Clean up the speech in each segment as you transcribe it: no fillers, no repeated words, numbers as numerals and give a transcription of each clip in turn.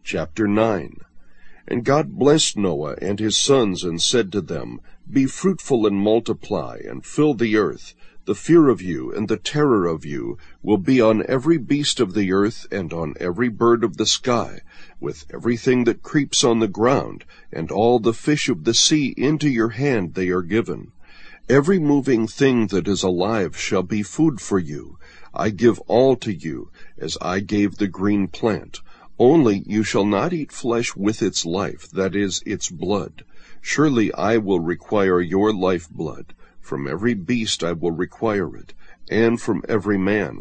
Chapter 9. And God blessed Noah and his sons, and said to them, Be fruitful and multiply, and fill the earth. The fear of you and the terror of you will be on every beast of the earth, and on every bird of the sky, with everything that creeps on the ground, and all the fish of the sea into your hand they are given. Every moving thing that is alive shall be food for you. I give all to you, as I gave the green plant. Only you shall not eat flesh with its life, that is, its blood. Surely I will require your lifeblood. From every beast I will require it, and from every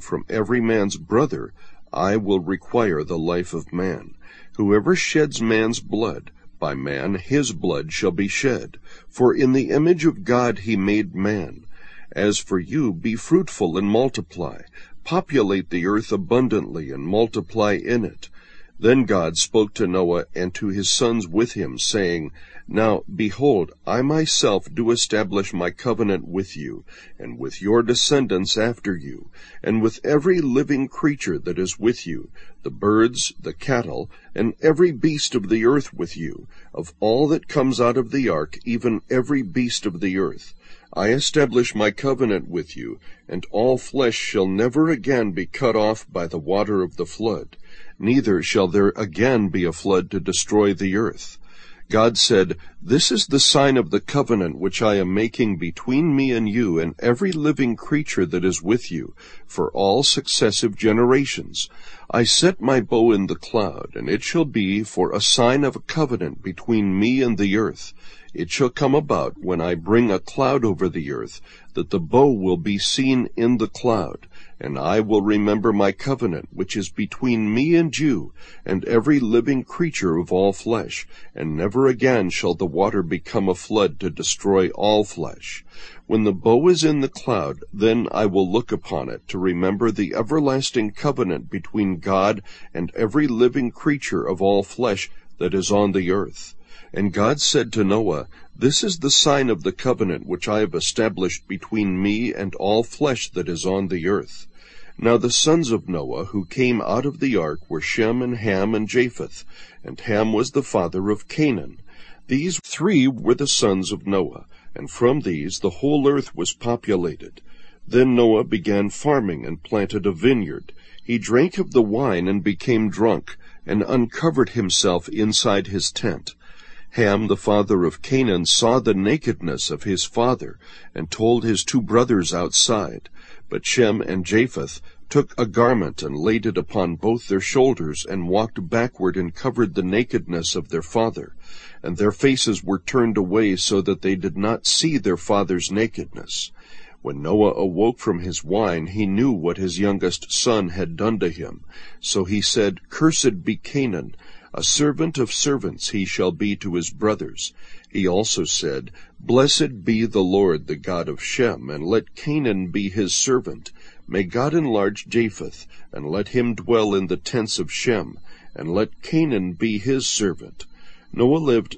man's brother, I will require the life of man. Whoever sheds man's blood, by man his blood shall be shed. For in the image of God he made man. As for you, be fruitful and multiply. Populate the earth abundantly, and multiply in it. Then God spoke to Noah and to his sons with him, saying, Now, behold, I myself do establish my covenant with you, and with your descendants after you, and with every living creature that is with you, the birds, the cattle, and every beast of the earth with you, of all that comes out of the ark, even every beast of the earth. I establish my covenant with you, and all flesh shall never again be cut off by the water of the flood. Neither shall there again be a flood to destroy the earth. God said, This is the sign of the covenant which I am making between me and you and every living creature that is with you, for all successive generations. I set my bow in the cloud, and it shall be for a sign of a covenant between me and the earth. It shall come about, when I bring a cloud over the earth, that the bow will be seen in the cloud. And I will remember my covenant, which is between me and you, and every living creature of all flesh, and never again shall the water become a flood to destroy all flesh. When the bow is in the cloud, then I will look upon it, to remember the everlasting covenant between God and every living creature of all flesh that is on the earth. And God said to Noah, This is the sign of the covenant which I have established between me and all flesh that is on the earth. Now the sons of Noah who came out of the ark were Shem and Ham and Japheth, and Ham was the father of Canaan. These three were the sons of Noah, and from these the whole earth was populated. Then Noah began farming and planted a vineyard. He drank of the wine and became drunk, and uncovered himself inside his tent. Ham, the father of Canaan, saw the nakedness of his father, and told his two brothers outside. But Shem and Japheth took a garment and laid it upon both their shoulders, and walked backward and covered the nakedness of their father. And their faces were turned away, so that they did not see their father's nakedness. When Noah awoke from his wine, he knew what his youngest son had done to him. So he said, Cursed be Canaan, a servant of servants he shall be to his brothers. He also said, Blessed be the Lord, the God of Shem, and let Canaan be his servant. May God enlarge Japheth, and let him dwell in the tents of Shem, and let Canaan be his servant. Noah lived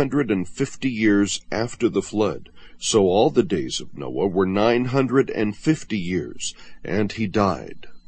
350 years after the flood. So all the days of Noah were 950 years, and he died.